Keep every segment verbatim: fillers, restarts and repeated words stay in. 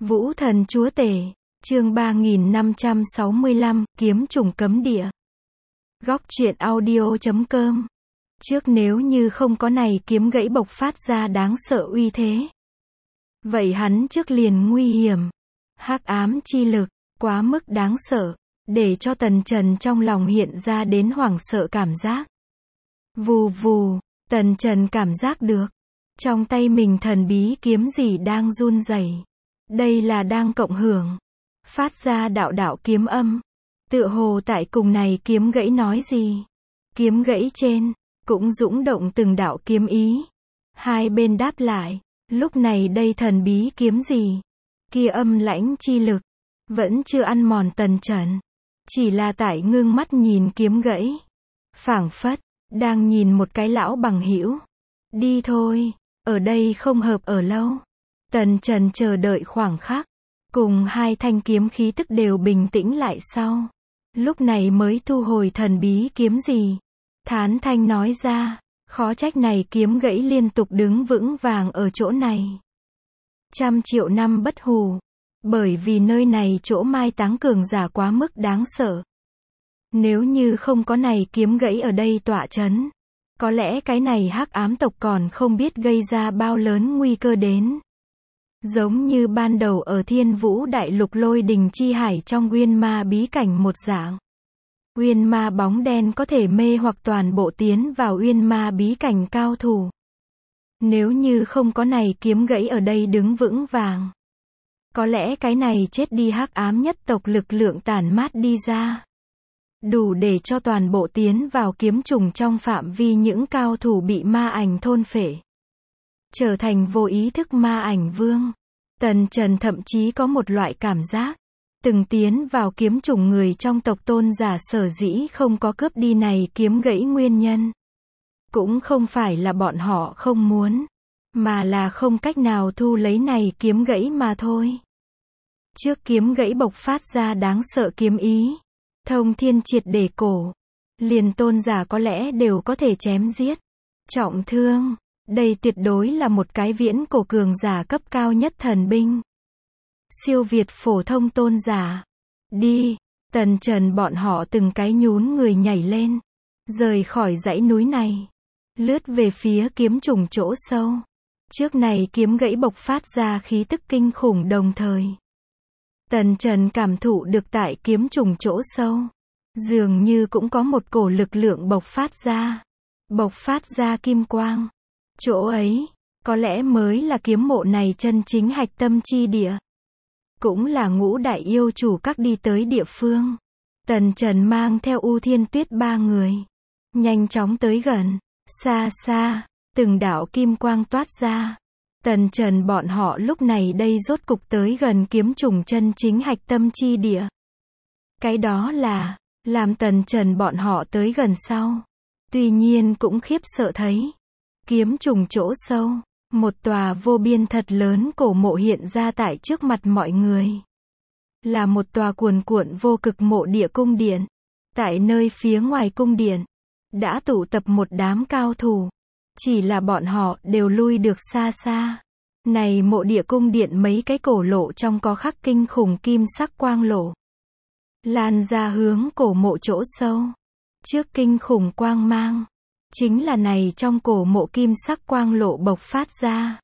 Vũ thần chúa tể, chương ba nghìn năm trăm sáu mươi lăm, kiếm trùng cấm địa. Góc truyện audio chấm com. Trước nếu như không có này kiếm gãy bộc phát ra đáng sợ uy thế, vậy hắn trước liền nguy hiểm. Hắc ám chi lực, quá mức đáng sợ, để cho Tần Trần trong lòng hiện ra đến hoảng sợ cảm giác. Vù vù, Tần Trần cảm giác được, trong tay mình thần bí kiếm gì đang run rẩy. Đây là đang cộng hưởng, phát ra đạo đạo kiếm âm. Tựa hồ tại cùng này kiếm gãy nói gì. Kiếm gãy trên, cũng dũng động từng đạo kiếm ý. Hai bên đáp lại, lúc này đây thần bí kiếm gì, kia âm lãnh chi lực, vẫn chưa ăn mòn Tần Trần. Chỉ là tại ngưng mắt nhìn kiếm gãy. Phảng phất, đang nhìn một cái lão bằng hữu. Đi thôi, ở đây không hợp ở lâu. Tần Trần chờ đợi khoảng khắc, cùng hai thanh kiếm khí tức đều bình tĩnh lại sau. Lúc này mới thu hồi thần bí kiếm gì. Thán thanh nói ra, khó trách này kiếm gãy liên tục đứng vững vàng ở chỗ này. Trăm triệu năm bất hủ. Bởi vì nơi này chỗ mai táng cường giả quá mức đáng sợ. Nếu như không có này kiếm gãy ở đây tọa chấn, có lẽ cái này hắc ám tộc còn không biết gây ra bao lớn nguy cơ đến. Giống như ban đầu ở Thiên Vũ Đại Lục Lôi Đình Chi Hải trong Uyên Ma bí cảnh một dạng. Uyên Ma bóng đen có thể mê hoặc toàn bộ tiến vào Uyên Ma bí cảnh cao thủ. Nếu như không có này kiếm gãy ở đây đứng vững vàng, có lẽ cái này chết đi hắc ám nhất tộc lực lượng tản mát đi ra, đủ để cho toàn bộ tiến vào kiếm trùng trong phạm vi những cao thủ bị ma ảnh thôn phệ, trở thành vô ý thức ma ảnh vương. Tần Trần thậm chí có một loại cảm giác, từng tiến vào kiếm trùng người trong tộc tôn giả sở dĩ không có cướp đi này kiếm gãy nguyên nhân. Cũng không phải là bọn họ không muốn, mà là không cách nào thu lấy này kiếm gãy mà thôi. Trước kiếm gãy bộc phát ra đáng sợ kiếm ý, thông thiên triệt để cổ, liền tôn giả có lẽ đều có thể chém giết, trọng thương. Đây tuyệt đối là một cái viễn cổ cường giả cấp cao nhất thần binh. Siêu việt phổ thông tôn giả. Đi, Tần Trần bọn họ từng cái nhún người nhảy lên, rời khỏi dãy núi này, lướt về phía kiếm trùng chỗ sâu. Trước này kiếm gãy bộc phát ra khí tức kinh khủng đồng thời. Tần Trần cảm thụ được tại kiếm trùng chỗ sâu, dường như cũng có một cổ lực lượng bộc phát ra, bộc phát ra kim quang. Chỗ ấy, có lẽ mới là kiếm mộ này chân chính hạch tâm chi địa. Cũng là ngũ đại yêu chủ các đi tới địa phương. Tần Trần mang theo U Thiên Tuyết ba người, nhanh chóng tới gần. Xa xa, từng đạo kim quang toát ra. Tần Trần bọn họ lúc này đây rốt cục tới gần kiếm trùng chân chính hạch tâm chi địa. Cái đó là, làm Tần Trần bọn họ tới gần sau. Tuy nhiên cũng khiếp sợ thấy. Kiếm trùng chỗ sâu, một tòa vô biên thật lớn cổ mộ hiện ra tại trước mặt mọi người. Là một tòa cuồn cuộn vô cực mộ địa cung điện. Tại nơi phía ngoài cung điện, đã tụ tập một đám cao thủ. Chỉ là bọn họ đều lui được xa xa. Này mộ địa cung điện mấy cái cổ lộ trong có khắc kinh khủng kim sắc quang lộ. Lan ra hướng cổ mộ chỗ sâu. Trước kinh khủng quang mang, chính là này trong cổ mộ kim sắc quang lộ bộc phát ra.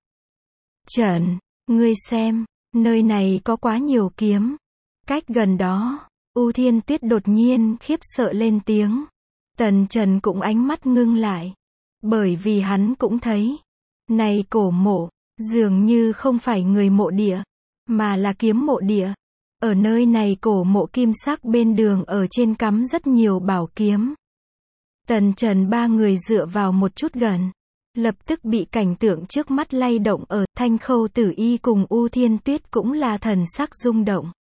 Trần, ngươi xem, nơi này có quá nhiều kiếm. Cách gần đó, U Thiên Tuyết đột nhiên khiếp sợ lên tiếng. Tần Trần cũng ánh mắt ngưng lại. Bởi vì hắn cũng thấy, này cổ mộ, dường như không phải người mộ địa, mà là kiếm mộ địa. Ở nơi này cổ mộ kim sắc bên đường ở trên cắm rất nhiều bảo kiếm. Tần Trần ba người dựa vào một chút gần, lập tức bị cảnh tượng trước mắt lay động. Ở Thanh Khâu Tử Y cùng U Thiên Tuyết cũng là thần sắc rung động.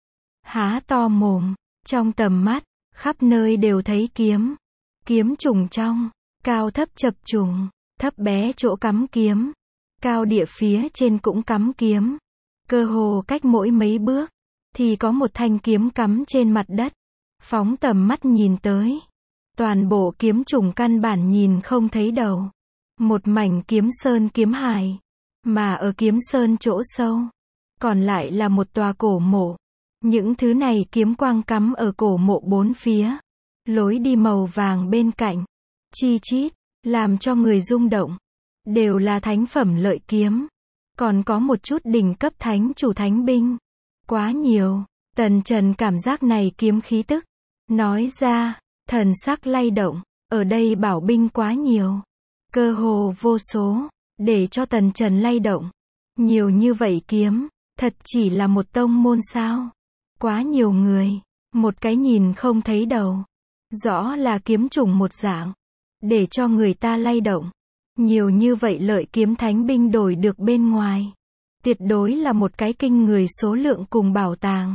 Há to mồm, trong tầm mắt, khắp nơi đều thấy kiếm. Kiếm trùng trong, cao thấp chập trùng, thấp bé chỗ cắm kiếm, cao địa phía trên cũng cắm kiếm. Cơ hồ cách mỗi mấy bước, thì có một thanh kiếm cắm trên mặt đất. Phóng tầm mắt nhìn tới, toàn bộ kiếm trùng căn bản nhìn không thấy đầu. Một mảnh kiếm sơn kiếm hải. Mà ở kiếm sơn chỗ sâu, còn lại là một tòa cổ mộ. Những thứ này kiếm quang cắm ở cổ mộ bốn phía. Lối đi màu vàng bên cạnh. Chi chít, làm cho người rung động. Đều là thánh phẩm lợi kiếm. Còn có một chút đỉnh cấp thánh chủ thánh binh. Quá nhiều. Tần Trần cảm giác này kiếm khí tức. Nói ra, thần sắc lay động. Ở đây bảo binh quá nhiều. Cơ hồ vô số. Để cho Tần Trần lay động. Nhiều như vậy kiếm. Thật chỉ là một tông môn sao? Quá nhiều người. Một cái nhìn không thấy đầu. Rõ là kiếm chủng một dạng. Để cho người ta lay động. Nhiều như vậy lợi kiếm thánh binh đổi được bên ngoài. Tuyệt đối là một cái kinh người số lượng cùng bảo tàng.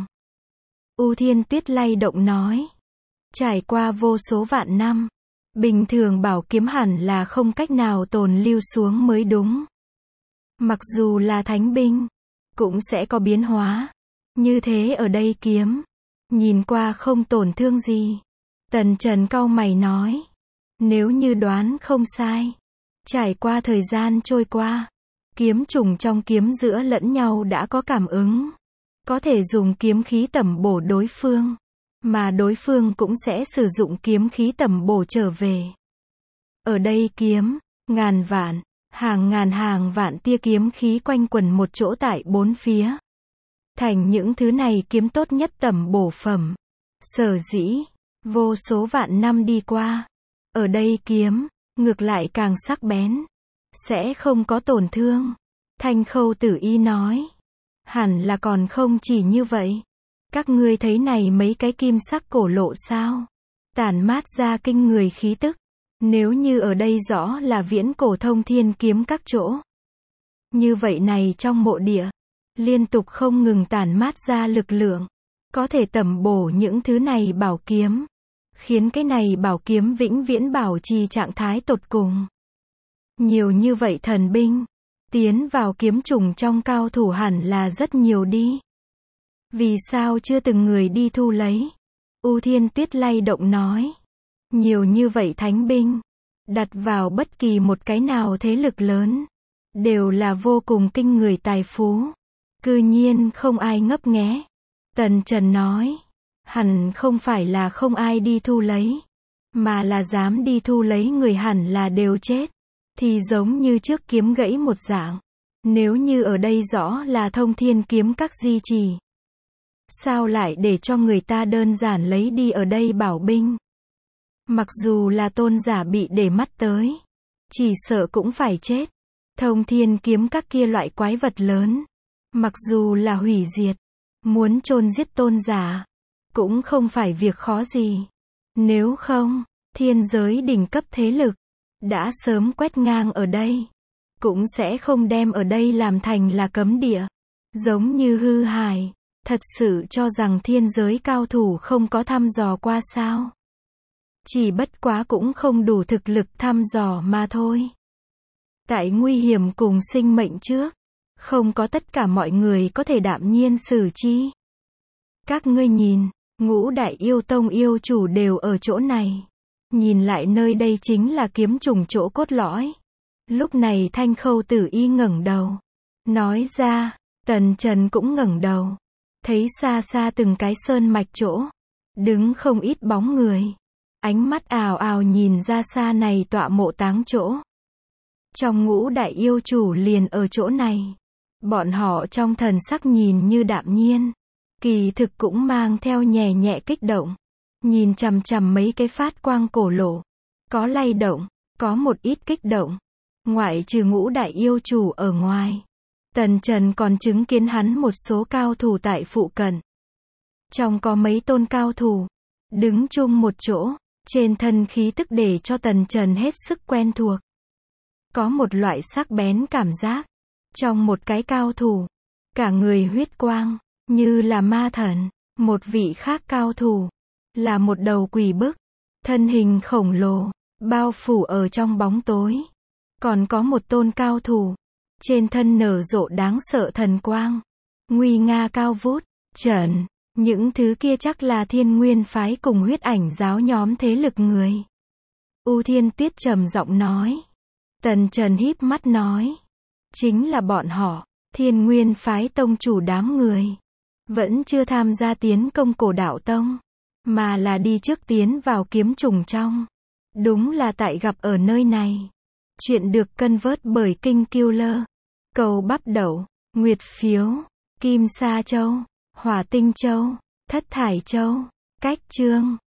U Thiên Tuyết lay động nói. Trải qua vô số vạn năm. Bình thường bảo kiếm hẳn là không cách nào tồn lưu xuống mới đúng. Mặc dù là thánh binh. Cũng sẽ có biến hóa. Như thế ở đây kiếm. Nhìn qua không tổn thương gì. Tần Trần cau mày nói. Nếu như đoán không sai. Trải qua thời gian trôi qua. Kiếm trùng trong kiếm giữa lẫn nhau đã có cảm ứng. Có thể dùng kiếm khí tẩm bổ đối phương. Mà đối phương cũng sẽ sử dụng kiếm khí tẩm bổ trở về. Ở đây kiếm. Ngàn vạn. Hàng ngàn hàng vạn tia kiếm khí quanh quẩn một chỗ tại bốn phía. Thành những thứ này kiếm tốt nhất tẩm bổ phẩm. Sở dĩ. Vô số vạn năm đi qua. Ở đây kiếm. Ngược lại càng sắc bén. Sẽ không có tổn thương. Thanh Khâu Tử Y nói. Hẳn là còn không chỉ như vậy. Các ngươi thấy này mấy cái kim sắc cổ lộ sao? Tản mát ra kinh người khí tức. Nếu như ở đây rõ là viễn cổ thông thiên kiếm các chỗ. Như vậy này trong mộ địa. Liên tục không ngừng tản mát ra lực lượng. Có thể tẩm bổ những thứ này bảo kiếm. Khiến cái này bảo kiếm vĩnh viễn bảo trì trạng thái tột cùng. Nhiều như vậy thần binh. Tiến vào kiếm trùng trong cao thủ hẳn là rất nhiều đi. Vì sao chưa từng người đi thu lấy? U Thiên Tuyết lay động nói. Nhiều như vậy thánh binh. Đặt vào bất kỳ một cái nào thế lực lớn. Đều là vô cùng kinh người tài phú. Cư nhiên không ai ngấp nghé. Tần Trần nói. Hẳn không phải là không ai đi thu lấy. Mà là dám đi thu lấy người hẳn là đều chết. Thì giống như trước kiếm gãy một dạng. Nếu như ở đây rõ là thông thiên kiếm các di trì. Sao lại để cho người ta đơn giản lấy đi ở đây bảo binh? Mặc dù là tôn giả bị để mắt tới. Chỉ sợ cũng phải chết. Thông thiên kiếm các kia loại quái vật lớn. Mặc dù là hủy diệt. Muốn chôn giết tôn giả. Cũng không phải việc khó gì. Nếu không, thiên giới đỉnh cấp thế lực. Đã sớm quét ngang ở đây. Cũng sẽ không đem ở đây làm thành là cấm địa. Giống như hư hài. Thật sự cho rằng thiên giới cao thủ không có thăm dò qua sao? Chỉ bất quá cũng không đủ thực lực thăm dò mà thôi. Tại nguy hiểm cùng sinh mệnh trước. Không có tất cả mọi người có thể đạm nhiên xử chi. Các ngươi nhìn. Ngũ đại yêu tông yêu chủ đều ở chỗ này. Nhìn lại nơi đây chính là kiếm trùng chỗ cốt lõi. Lúc này Thanh Khâu Tử Y ngẩng đầu. Nói ra, Tần Trần cũng ngẩng đầu. Thấy xa xa từng cái sơn mạch chỗ. Đứng không ít bóng người. Ánh mắt ào ào nhìn ra xa này tọa mộ táng chỗ. Trong ngũ đại yêu chủ liền ở chỗ này. Bọn họ trong thần sắc nhìn như đạm nhiên. Kỳ thực cũng mang theo nhẹ nhẹ kích động. Nhìn chằm chằm mấy cái phát quang cổ lộ. Có lay động, có một ít kích động. Ngoại trừ ngũ đại yêu chủ ở ngoài. Tần Trần còn chứng kiến hắn một số cao thủ tại phụ cận. Trong có mấy tôn cao thủ. Đứng chung một chỗ. Trên thân khí tức để cho Tần Trần hết sức quen thuộc. Có một loại sắc bén cảm giác. Trong một cái cao thủ. Cả người huyết quang. Như là ma thần. Một vị khác cao thủ. Là một đầu quỷ bức. Thân hình khổng lồ. Bao phủ ở trong bóng tối. Còn có một tôn cao thủ. Trên thân nở rộ đáng sợ thần quang. Nguy nga cao vút. Trần. Những thứ kia chắc là Thiên Nguyên phái cùng Huyết Ảnh giáo nhóm thế lực người. U Thiên Tuyết trầm giọng nói. Tần Trần híp mắt nói. Chính là bọn họ. Thiên Nguyên phái tông chủ đám người vẫn chưa tham gia tiến công Cổ Đạo Tông, mà là đi trước tiến vào kiếm trùng trong. Đúng là tại gặp ở nơi này. Chuyện được cân vớt bởi Kinh Killer, Cầu Bắp Đậu, Nguyệt Phiếu, Kim Sa Châu, Hỏa Tinh Châu, Thất Thải Châu, Cách Chương.